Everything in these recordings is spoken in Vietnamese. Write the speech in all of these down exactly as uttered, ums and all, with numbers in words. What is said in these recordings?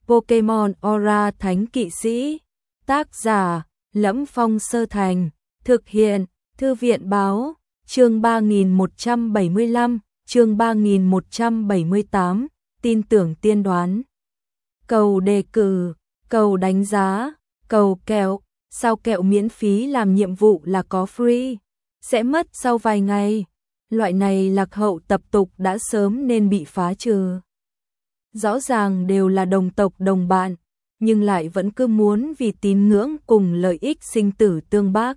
Pokemon Aura Thánh Kỵ Sĩ. Tác giả: Lẫm Phong Sơ Thành. Thực hiện: Thư viện báo. Chương ba nghìn một trăm bảy mươi lăm, chương ba nghìn một trăm bảy mươi tám, tin tưởng tiên đoán. Cầu đề cử, cầu đánh giá, cầu kẹo, sao kẹo miễn phí làm nhiệm vụ là có free, sẽ mất sau vài ngày. Loại này lạc hậu tập tục đã sớm nên bị phá trừ. Rõ ràng đều là đồng tộc đồng bạn, nhưng lại vẫn cứ muốn vì tín ngưỡng cùng lợi ích sinh tử tương bác.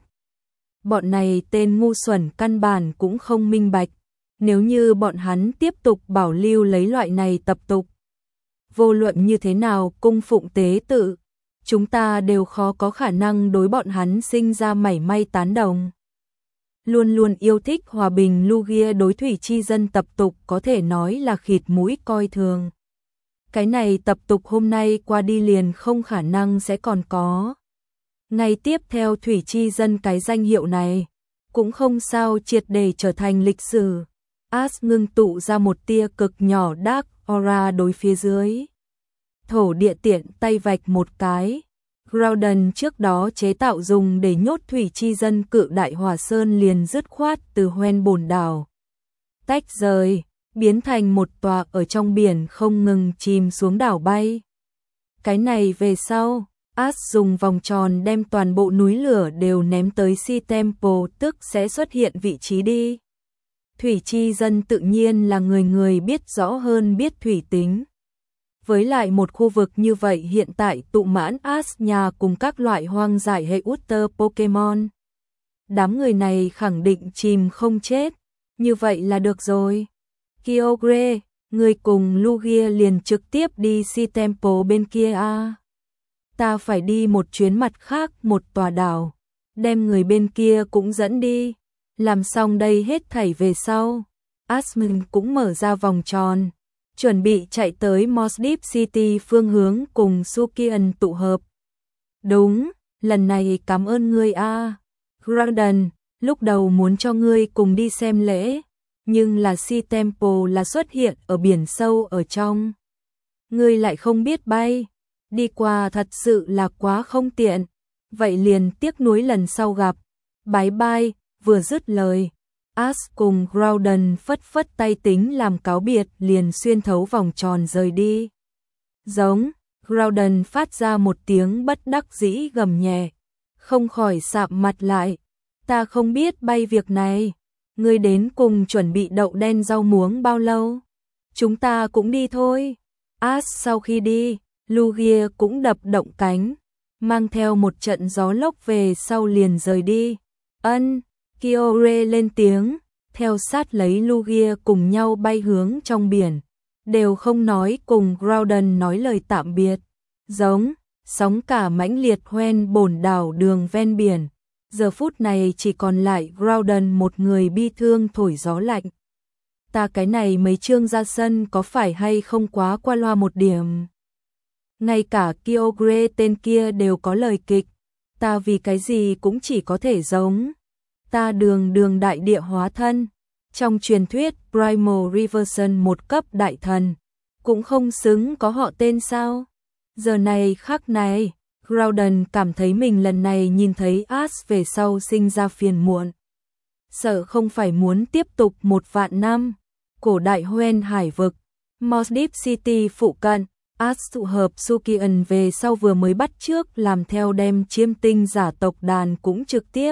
Bọn này tên ngu xuẩn căn bản cũng không minh bạch, nếu như bọn hắn tiếp tục bảo lưu lấy loại này tập tục, vô luận như thế nào cung phụng tế tự, chúng ta đều khó có khả năng đối bọn hắn sinh ra mảy may tán đồng. Luôn luôn yêu thích hòa bình Lugia đối thủy chi dân tập tục có thể nói là khịt mũi coi thường. Cái này tập tục hôm nay qua đi liền không khả năng sẽ còn có. Ngày tiếp theo thủy chi dân cái danh hiệu này, cũng không sao triệt để trở thành lịch sử. Ash ngưng tụ ra một tia cực nhỏ Dark Aura đối phía dưới. Thổ địa tiện tay vạch một cái. Groudon trước đó chế tạo dùng để nhốt thủy chi dân cự đại hỏa sơn liền dứt khoát từ hoen bồn đảo tách rời, biến thành một tòa ở trong biển không ngừng chìm xuống đảo bay. Cái này về sau, Ash dùng vòng tròn đem toàn bộ núi lửa đều ném tới Sea Temple, tức sẽ xuất hiện vị trí đi. Thủy chi dân tự nhiên là người người biết rõ hơn biết thủy tính. Với lại một khu vực như vậy hiện tại tụ mãn Ash nhà cùng các loại hoang dại hệ Ultra Pokemon. Đám người này khẳng định chìm không chết, như vậy là được rồi. Kyogre, người cùng Lugia liền trực tiếp đi Sea Temple bên kia a. Ta phải đi một chuyến mặt khác một tòa đảo, đem người bên kia cũng dẫn đi. Làm xong đây hết thảy về sau, Asmund cũng mở ra vòng tròn, chuẩn bị chạy tới Moss Deep City phương hướng cùng Sukian tụ hợp. Đúng, lần này cảm ơn ngươi a. Groudon, lúc đầu muốn cho ngươi cùng đi xem lễ, nhưng là Sea Temple là xuất hiện ở biển sâu ở trong. Ngươi lại không biết bay, đi qua thật sự là quá không tiện, vậy liền tiếc nuối lần sau gặp. Bye bye. Vừa dứt lời, Ash cùng Groudon phất phất tay tính làm cáo biệt liền xuyên thấu vòng tròn rời đi. Giống, Groudon phát ra một tiếng bất đắc dĩ gầm nhẹ, không khỏi sạm mặt lại. Ta không biết bay việc này, ngươi đến cùng chuẩn bị đậu đen rau muống bao lâu? Chúng ta cũng đi thôi. Ash sau khi đi, Lugia cũng đập động cánh, mang theo một trận gió lốc về sau liền rời đi. Ân. Kyogre lên tiếng, theo sát lấy Lugia cùng nhau bay hướng trong biển, đều không nói cùng Groudon nói lời tạm biệt. Giống, sóng cả mãnh liệt hoen bồn đảo đường ven biển, giờ phút này chỉ còn lại Groudon một người bi thương thổi gió lạnh. Ta cái này mấy chương ra sân có phải hay không quá qua loa một điểm? Ngay cả Kyogre tên kia đều có lời kịch, ta vì cái gì cũng chỉ có thể giống. Ta đường đường đại địa hóa thân, trong truyền thuyết Primal Reversion một cấp đại thần, cũng không xứng có họ tên sao? Giờ này khắc này, Groudon cảm thấy mình lần này nhìn thấy Ash về sau sinh ra phiền muộn. Sợ không phải muốn tiếp tục một vạn năm. Cổ đại hoen hải vực, Moss Deep City phụ cận, Ash tụ hợp Sukian về sau vừa mới bắt trước làm theo đem chiêm tinh giả tộc đàn cũng trực tiếp.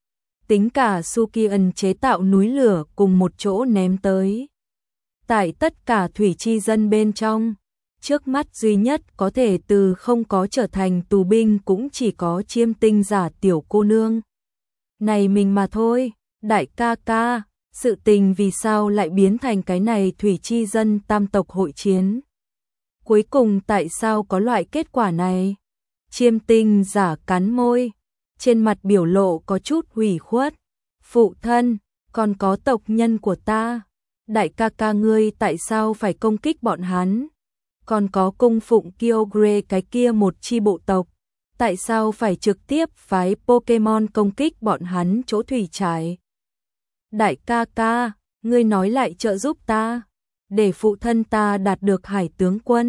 Tính cả Sukian chế tạo núi lửa cùng một chỗ ném tới. Tại tất cả thủy chi dân bên trong, trước mắt duy nhất có thể từ không có trở thành tù binh cũng chỉ có chiêm tinh giả tiểu cô nương. Này mình mà thôi, đại ca ca, sự tình vì sao lại biến thành cái này thủy chi dân tam tộc hội chiến? Cuối cùng tại sao có loại kết quả này? Chiêm tinh giả cắn môi, trên mặt biểu lộ có chút hủy khuất. Phụ thân, còn có tộc nhân của ta, đại ca ca ngươi tại sao phải công kích bọn hắn? Còn có cung phụng Kyogre cái kia một chi bộ tộc, tại sao phải trực tiếp phái Pokemon công kích bọn hắn chỗ thủy trại? Đại ca ca, ngươi nói lại trợ giúp ta, để phụ thân ta đạt được hải tướng quân.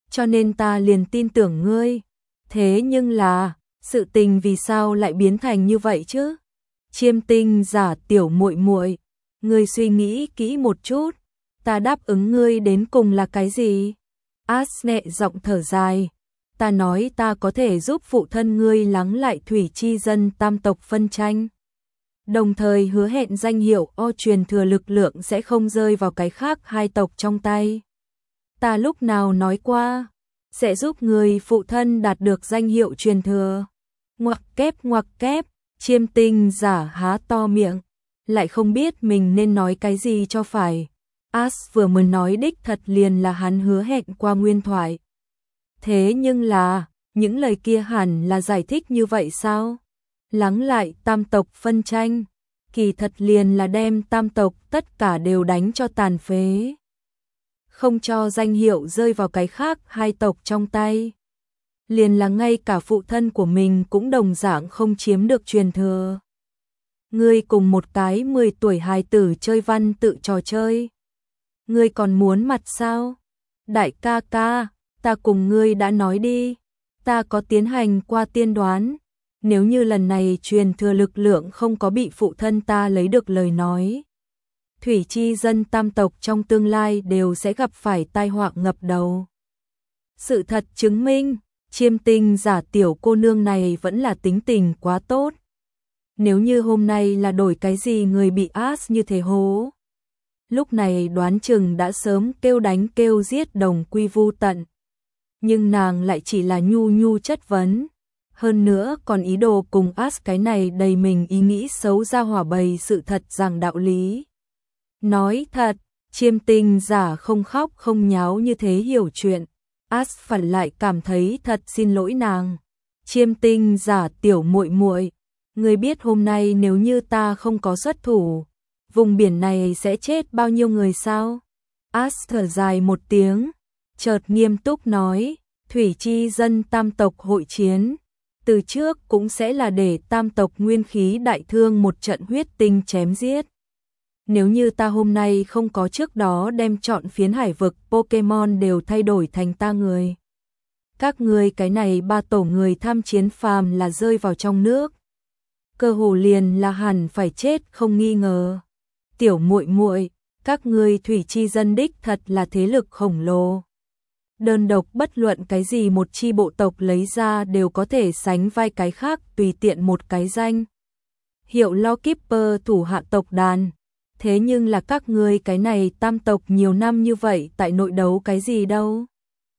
cho nên ta liền tin tưởng ngươi. Thế nhưng là, sự tình vì sao lại biến thành như vậy chứ? Chiêm Tinh Giả tiểu muội muội, ngươi suy nghĩ kỹ một chút, ta đáp ứng ngươi đến cùng là cái gì? As nhẹ giọng thở dài, ta nói ta có thể giúp phụ thân ngươi lắng lại thủy chi dân tam tộc phân tranh. Đồng thời hứa hẹn danh hiệu O truyền thừa lực lượng sẽ không rơi vào cái khác hai tộc trong tay. Ta lúc nào nói qua, sẽ giúp người phụ thân đạt được danh hiệu truyền thừa. Ngoặc kép ngoặc kép, Chiêm Tinh Giả há to miệng, lại không biết mình nên nói cái gì cho phải. As vừa mới nói đích thật liền là hắn hứa hẹn qua nguyên thoại. Thế nhưng là, những lời kia hẳn là giải thích như vậy sao? Lắng lại tam tộc phân tranh, kỳ thật liền là đem tam tộc tất cả đều đánh cho tàn phế. Không cho danh hiệu rơi vào cái khác hai tộc trong tay. Liền là ngay cả phụ thân của mình cũng đồng dạng không chiếm được truyền thừa. Ngươi cùng một cái mười tuổi hài tử chơi văn tự trò chơi. Ngươi còn muốn mặt sao? Đại ca ca, ta cùng ngươi đã nói đi. Ta có tiến hành qua tiên đoán. Nếu như lần này truyền thừa lực lượng không có bị phụ thân ta lấy được lời nói, thủy chi dân tam tộc trong tương lai đều sẽ gặp phải tai họa ngập đầu. Sự thật chứng minh, Chiêm Tinh Giả tiểu cô nương này vẫn là tính tình quá tốt. Nếu như hôm nay là đổi cái gì người bị As như thế hố, lúc này đoán chừng đã sớm kêu đánh kêu giết đồng quy vu tận. Nhưng nàng lại chỉ là nhu nhu chất vấn. Hơn nữa còn ý đồ cùng As cái này đầy mình ý nghĩ xấu ra hỏa bày sự thật rằng đạo lý. Nói thật, Chiêm Tinh Giả không khóc không nháo như thế hiểu chuyện. As phản lại cảm thấy thật xin lỗi nàng. Chiêm Tinh Giả tiểu muội muội, ngươi biết hôm nay nếu như ta không có xuất thủ, vùng biển này sẽ chết bao nhiêu người sao? As thở dài một tiếng, chợt nghiêm túc nói, thủy chi dân tam tộc hội chiến, từ trước cũng sẽ là để tam tộc nguyên khí đại thương một trận huyết tinh chém giết. Nếu như ta hôm nay không có trước đó đem chọn phiến hải vực Pokemon đều thay đổi thành ta người. Các ngươi cái này ba tổ người tham chiến phàm là rơi vào trong nước. Cơ hồ liền là hẳn phải chết không nghi ngờ. Tiểu muội muội, các ngươi thủy chi dân đích thật là thế lực khổng lồ. Đơn độc bất luận cái gì một chi bộ tộc lấy ra đều có thể sánh vai cái khác tùy tiện một cái danh. Hiệu Lawkeeper thủ hạ tộc đàn. Thế nhưng là các ngươi cái này tam tộc nhiều năm như vậy tại nội đấu cái gì đâu.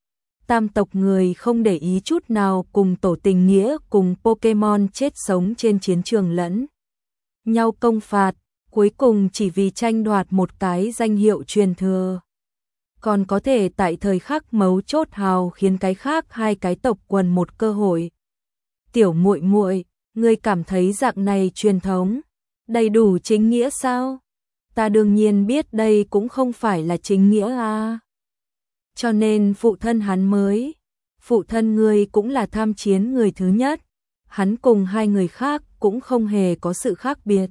Tam tộc người không để ý chút nào cùng tổ tình nghĩa cùng Pokemon chết sống trên chiến trường lẫn nhau công phạt, cuối cùng chỉ vì tranh đoạt một cái danh hiệu truyền thừa. Còn có thể tại thời khắc mấu chốt hào khiến cái khác hai cái tộc quần một cơ hội. Tiểu muội muội, ngươi cảm thấy dạng này truyền thống đầy đủ chính nghĩa sao? Ta đương nhiên biết đây cũng không phải là chính nghĩa à. Cho nên phụ thân hắn mới, phụ thân ngươi cũng là tham chiến người thứ nhất, hắn cùng hai người khác cũng không hề có sự khác biệt.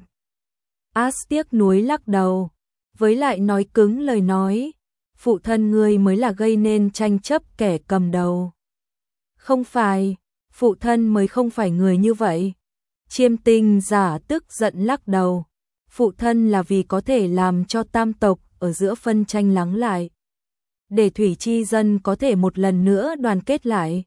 As tiếc nuối lắc đầu, với lại nói cứng lời nói, phụ thân ngươi mới là gây nên tranh chấp kẻ cầm đầu. Không phải, phụ thân mới không phải người như vậy. Chiêm Tinh Giả tức giận lắc đầu. Phụ thân là vì có thể làm cho tam tộc ở giữa phân tranh lắng lại, để thủy chi dân có thể một lần nữa đoàn kết lại.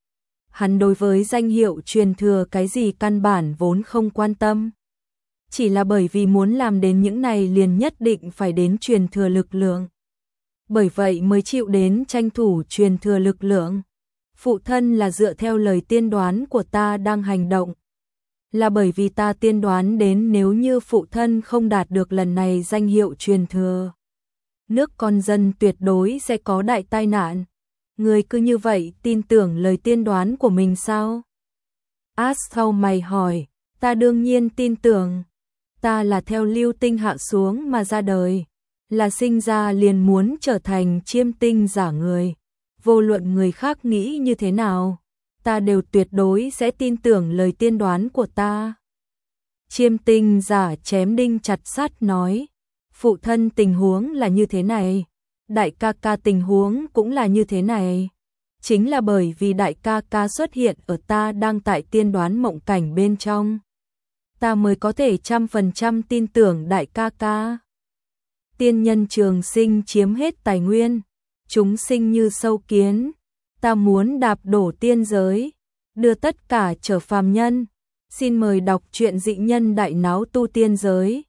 Hắn đối với danh hiệu truyền thừa cái gì căn bản vốn không quan tâm. Chỉ là bởi vì muốn làm đến những này liền nhất định phải đến truyền thừa lực lượng. Bởi vậy mới chịu đến tranh thủ truyền thừa lực lượng. Phụ thân là dựa theo lời tiên đoán của ta đang hành động. Là bởi vì ta tiên đoán đến nếu như phụ thân không đạt được lần này danh hiệu truyền thừa, nước con dân tuyệt đối sẽ có đại tai nạn. Người cứ như vậy tin tưởng lời tiên đoán của mình sao? As thau mày hỏi, ta đương nhiên tin tưởng. Ta là theo lưu tinh hạ xuống mà ra đời, là sinh ra liền muốn trở thành Chiêm Tinh Giả người. Vô luận người khác nghĩ như thế nào, ta đều tuyệt đối sẽ tin tưởng lời tiên đoán của ta. Chiêm Tinh Giả chém đinh chặt sắt nói, phụ thân tình huống là như thế này, đại ca ca tình huống cũng là như thế này. chính là bởi vì đại ca ca xuất hiện ở ta đang tại tiên đoán mộng cảnh bên trong. Ta mới có thể trăm phần trăm tin tưởng đại ca ca. Tiên nhân trường sinh chiếm hết tài nguyên, chúng sinh như sâu kiến, ta muốn đạp đổ tiên giới, đưa tất cả trở phàm nhân. Xin mời đọc truyện Dị Nhân Đại Náo Tu Tiên Giới.